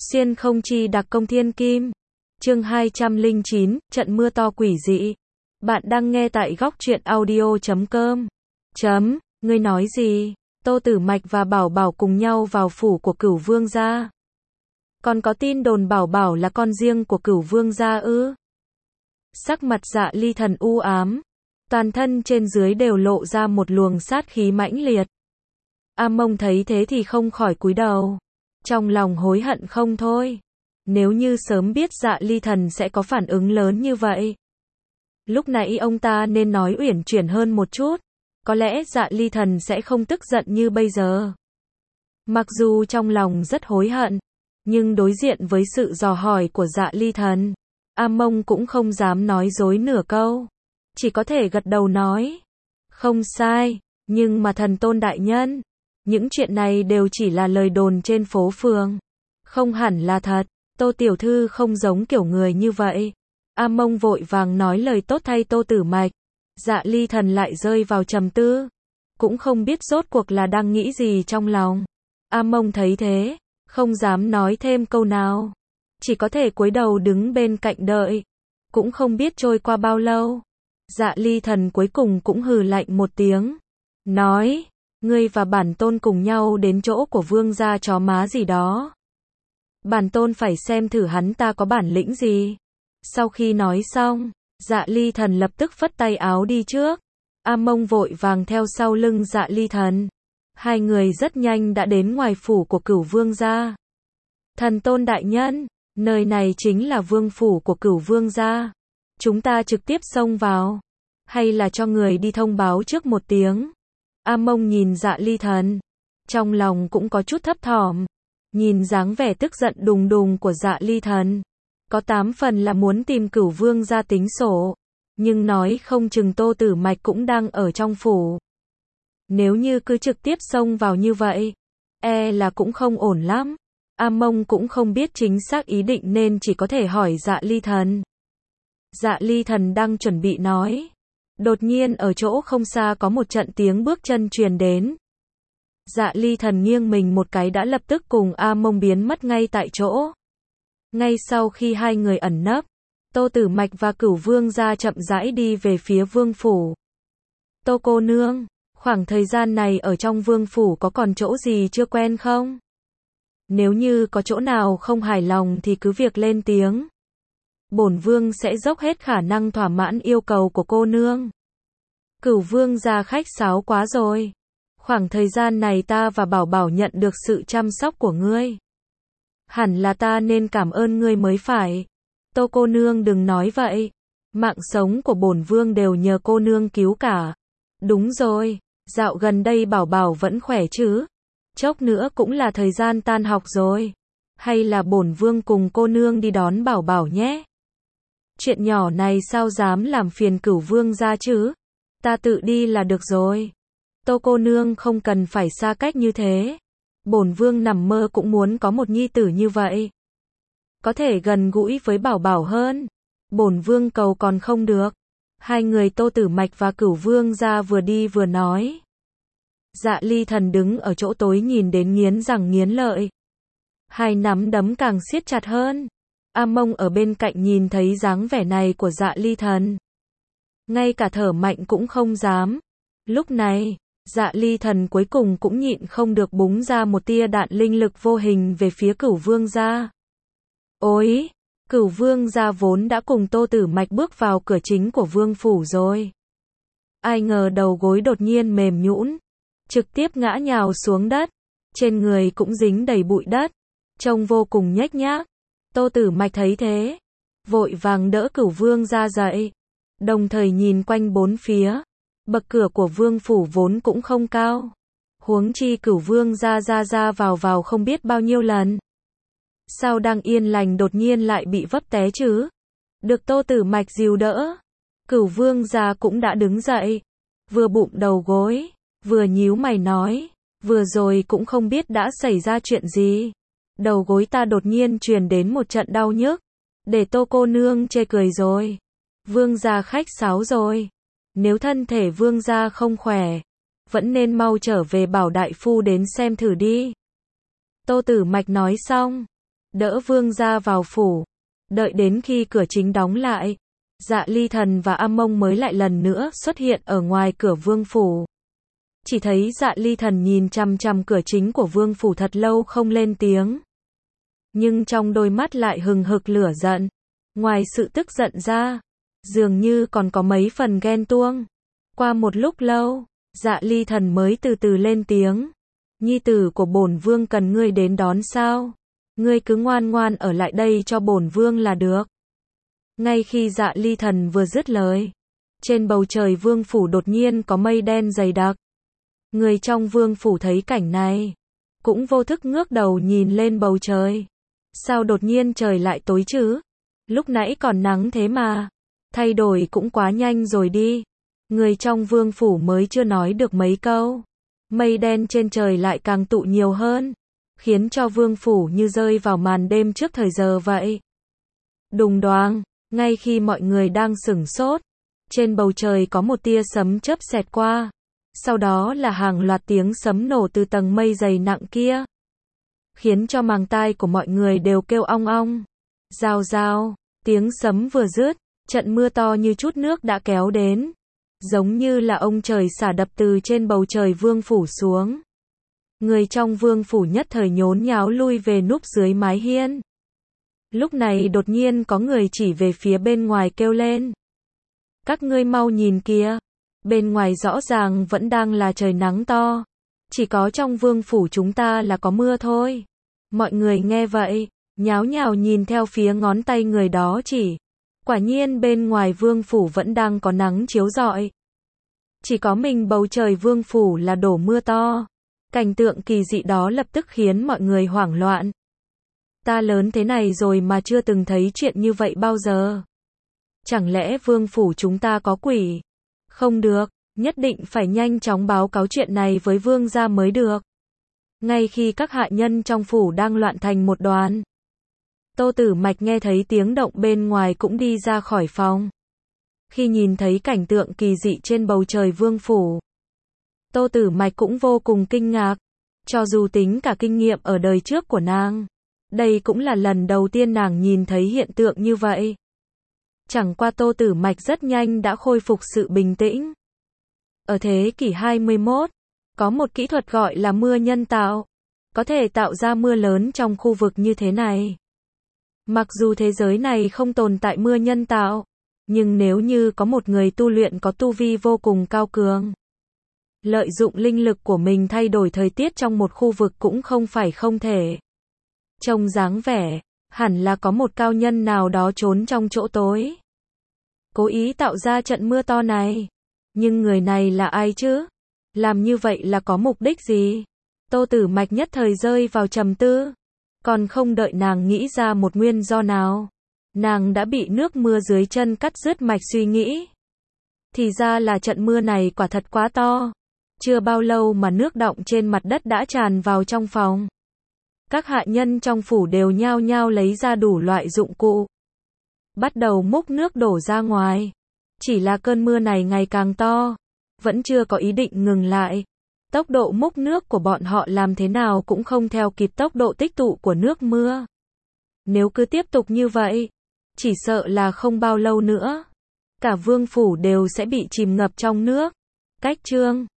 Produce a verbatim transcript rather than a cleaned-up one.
Xuyên không chi đặc công thiên kim. Chương hai trăm lẻ chín, trận mưa to quỷ dị. Bạn đang nghe tại góc truyện audio chấm com. Chấm, ngươi nói gì? Tô Tử Mạch và Bảo Bảo cùng nhau vào phủ của Cửu Vương gia. Còn có tin đồn Bảo Bảo là con riêng của Cửu Vương gia ư? Sắc mặt Dạ Ly Thần u ám, toàn thân trên dưới đều lộ ra một luồng sát khí mãnh liệt. A Mông thấy thế thì không khỏi cúi đầu, trong lòng hối hận không thôi. Nếu như sớm biết Dạ Ly Thần sẽ có phản ứng lớn như vậy, lúc nãy ông ta nên nói uyển chuyển hơn một chút, có lẽ Dạ Ly Thần sẽ không tức giận như bây giờ. Mặc dù trong lòng rất hối hận, nhưng đối diện với sự dò hỏi của Dạ Ly Thần, A Mông cũng không dám nói dối nửa câu, chỉ có thể gật đầu nói, không sai, nhưng mà thần tôn đại nhân, những chuyện này đều chỉ là lời đồn trên phố phường, không hẳn là thật. Tô tiểu thư không giống kiểu người như vậy. A Mông vội vàng nói lời tốt thay Tô Tử Mạch. Dạ Ly Thần lại rơi vào trầm tư, cũng không biết rốt cuộc là đang nghĩ gì trong lòng. A Mông thấy thế, không dám nói thêm câu nào, chỉ có thể cúi đầu đứng bên cạnh đợi. Cũng không biết trôi qua bao lâu, Dạ Ly Thần cuối cùng cũng hừ lạnh một tiếng, nói, ngươi và bản tôn cùng nhau đến chỗ của vương gia chó má gì đó. Bản tôn phải xem thử hắn ta có bản lĩnh gì. Sau khi nói xong, Dạ Ly Thần lập tức phất tay áo đi trước. A Mông vội vàng theo sau lưng Dạ Ly Thần. Hai người rất nhanh đã đến ngoài phủ của Cửu Vương gia. Thần tôn đại nhân, nơi này chính là vương phủ của Cửu Vương gia. Chúng ta trực tiếp xông vào, hay là cho người đi thông báo trước một tiếng? A Mông nhìn Dạ Ly Thần, trong lòng cũng có chút thấp thỏm. Nhìn dáng vẻ tức giận đùng đùng của Dạ Ly Thần, có tám phần là muốn tìm Cửu Vương gia tính sổ, nhưng nói không chừng Tô Tử Mạch cũng đang ở trong phủ. Nếu như cứ trực tiếp xông vào như vậy, e là cũng không ổn lắm. A Mông cũng không biết chính xác ý định nên chỉ có thể hỏi Dạ Ly Thần. Dạ Ly Thần đang chuẩn bị nói, đột nhiên ở chỗ không xa có một trận tiếng bước chân truyền đến. Dạ Ly Thần nghiêng mình một cái đã lập tức cùng A Mông biến mất ngay tại chỗ. Ngay sau khi hai người ẩn nấp, Tô Tử Mạch và Cửu Vương gia chậm rãi đi về phía vương phủ. Tô cô nương, khoảng thời gian này ở trong vương phủ có còn chỗ gì chưa quen không? Nếu như có chỗ nào không hài lòng thì cứ việc lên tiếng. Bổn vương sẽ dốc hết khả năng thỏa mãn yêu cầu của cô nương. Cửu Vương gia khách sáo quá rồi. Khoảng thời gian này ta và Bảo Bảo nhận được sự chăm sóc của ngươi. Hẳn là ta nên cảm ơn ngươi mới phải. Tô cô nương đừng nói vậy. Mạng sống của bổn vương đều nhờ cô nương cứu cả. Đúng rồi, dạo gần đây Bảo Bảo vẫn khỏe chứ? Chốc nữa cũng là thời gian tan học rồi. Hay là bổn vương cùng cô nương đi đón Bảo Bảo nhé? Chuyện nhỏ này sao dám làm phiền Cửu Vương gia chứ? Ta tự đi là được rồi. Tô cô nương không cần phải xa cách như thế. Bổn vương nằm mơ cũng muốn có một nhi tử như vậy. Có thể gần gũi với Bảo Bảo hơn. Bổn vương cầu còn không được. Hai người Tô Tử Mạch và Cửu Vương gia vừa đi vừa nói. Dạ Ly Thần đứng ở chỗ tối nhìn đến nghiến răng nghiến lợi. Hai nắm đấm càng siết chặt hơn. A Mông ở bên cạnh nhìn thấy dáng vẻ này của Dạ Ly Thần, ngay cả thở mạnh cũng không dám. Lúc này, Dạ Ly Thần cuối cùng cũng nhịn không được búng ra một tia đạn linh lực vô hình về phía Cửu Vương gia. Ôi, Cửu Vương gia vốn đã cùng Tô Tử Mạch bước vào cửa chính của vương phủ rồi. Ai ngờ đầu gối đột nhiên mềm nhũn, trực tiếp ngã nhào xuống đất, trên người cũng dính đầy bụi đất, trông vô cùng nhếch nhác. Tô Tử Mạch thấy thế, vội vàng đỡ Cửu Vương gia dậy, đồng thời nhìn quanh bốn phía. Bậc cửa của vương phủ vốn cũng không cao, huống chi Cửu Vương gia ra ra vào vào không biết bao nhiêu lần. Sao đang yên lành đột nhiên lại bị vấp té chứ? Được Tô Tử Mạch dìu đỡ, Cửu Vương gia cũng đã đứng dậy, vừa bụng đầu gối, vừa nhíu mày nói, vừa rồi cũng không biết đã xảy ra chuyện gì. Đầu gối ta đột nhiên truyền đến một trận đau nhức, để Tô cô nương chê cười rồi. Vương gia khách sáo rồi. Nếu thân thể vương gia không khỏe, vẫn nên mau trở về bảo đại phu đến xem thử đi. Tô Tử Mạch nói xong, đỡ vương gia vào phủ. Đợi đến khi cửa chính đóng lại, Dạ Ly Thần và A Mông mới lại lần nữa xuất hiện ở ngoài cửa vương phủ. Chỉ thấy Dạ Ly Thần nhìn chằm chằm cửa chính của vương phủ thật lâu không lên tiếng. Nhưng trong đôi mắt lại hừng hực lửa giận. Ngoài sự tức giận ra, dường như còn có mấy phần ghen tuông. Qua một lúc lâu, Dạ Ly Thần mới từ từ lên tiếng. Nhi tử của bổn vương cần ngươi đến đón sao? Ngươi cứ ngoan ngoan ở lại đây cho bổn vương là được. Ngay khi Dạ Ly Thần vừa dứt lời, trên bầu trời vương phủ đột nhiên có mây đen dày đặc. Người trong vương phủ thấy cảnh này, cũng vô thức ngước đầu nhìn lên bầu trời. Sao đột nhiên trời lại tối chứ? Lúc nãy còn nắng thế mà. Thay đổi cũng quá nhanh rồi đi. Người trong vương phủ mới chưa nói được mấy câu. Mây đen trên trời lại càng tụ nhiều hơn, khiến cho vương phủ như rơi vào màn đêm trước thời giờ vậy. Đùng đoàng, ngay khi mọi người đang sửng sốt, trên bầu trời có một tia sấm chớp xẹt qua. Sau đó là hàng loạt tiếng sấm nổ từ tầng mây dày nặng kia, khiến cho màng tai của mọi người đều kêu ong ong. Rào rào, tiếng sấm vừa dứt, trận mưa to như chút nước đã kéo đến, giống như là ông trời xả đập từ trên bầu trời vương phủ xuống. Người trong vương phủ nhất thời nhốn nháo lui về núp dưới mái hiên. Lúc này đột nhiên có người chỉ về phía bên ngoài kêu lên. Các ngươi mau nhìn kìa, bên ngoài rõ ràng vẫn đang là trời nắng to. Chỉ có trong vương phủ chúng ta là có mưa thôi. Mọi người nghe vậy, nháo nhào nhìn theo phía ngón tay người đó chỉ. Quả nhiên bên ngoài vương phủ vẫn đang có nắng chiếu rọi. Chỉ có mình bầu trời vương phủ là đổ mưa to. Cảnh tượng kỳ dị đó lập tức khiến mọi người hoảng loạn. Ta lớn thế này rồi mà chưa từng thấy chuyện như vậy bao giờ. Chẳng lẽ vương phủ chúng ta có quỷ? Không được, nhất định phải nhanh chóng báo cáo chuyện này với vương gia mới được. Ngay khi các hạ nhân trong phủ đang loạn thành một đoàn, Tô Tử Mạch nghe thấy tiếng động bên ngoài cũng đi ra khỏi phòng. Khi nhìn thấy cảnh tượng kỳ dị trên bầu trời vương phủ, Tô Tử Mạch cũng vô cùng kinh ngạc. Cho dù tính cả kinh nghiệm ở đời trước của nàng, đây cũng là lần đầu tiên nàng nhìn thấy hiện tượng như vậy. Chẳng qua Tô Tử Mạch rất nhanh đã khôi phục sự bình tĩnh. Ở thế kỷ hai mươi mốt, có một kỹ thuật gọi là mưa nhân tạo, có thể tạo ra mưa lớn trong khu vực như thế này. Mặc dù thế giới này không tồn tại mưa nhân tạo, nhưng nếu như có một người tu luyện có tu vi vô cùng cao cường, lợi dụng linh lực của mình thay đổi thời tiết trong một khu vực cũng không phải không thể. Trông dáng vẻ, hẳn là có một cao nhân nào đó trốn trong chỗ tối, cố ý tạo ra trận mưa to này. Nhưng người này là ai chứ? Làm như vậy là có mục đích gì? Tô Tử Mạch nhất thời rơi vào trầm tư. Còn không đợi nàng nghĩ ra một nguyên do nào, nàng đã bị nước mưa dưới chân cắt đứt mạch suy nghĩ. Thì ra là trận mưa này quả thật quá to. Chưa bao lâu mà nước đọng trên mặt đất đã tràn vào trong phòng. Các hạ nhân trong phủ đều nhao nhao lấy ra đủ loại dụng cụ, bắt đầu múc nước đổ ra ngoài. Chỉ là cơn mưa này ngày càng to, vẫn chưa có ý định ngừng lại. Tốc độ múc nước của bọn họ làm thế nào cũng không theo kịp tốc độ tích tụ của nước mưa. Nếu cứ tiếp tục như vậy, chỉ sợ là không bao lâu nữa, cả vương phủ đều sẽ bị chìm ngập trong nước. Cách chương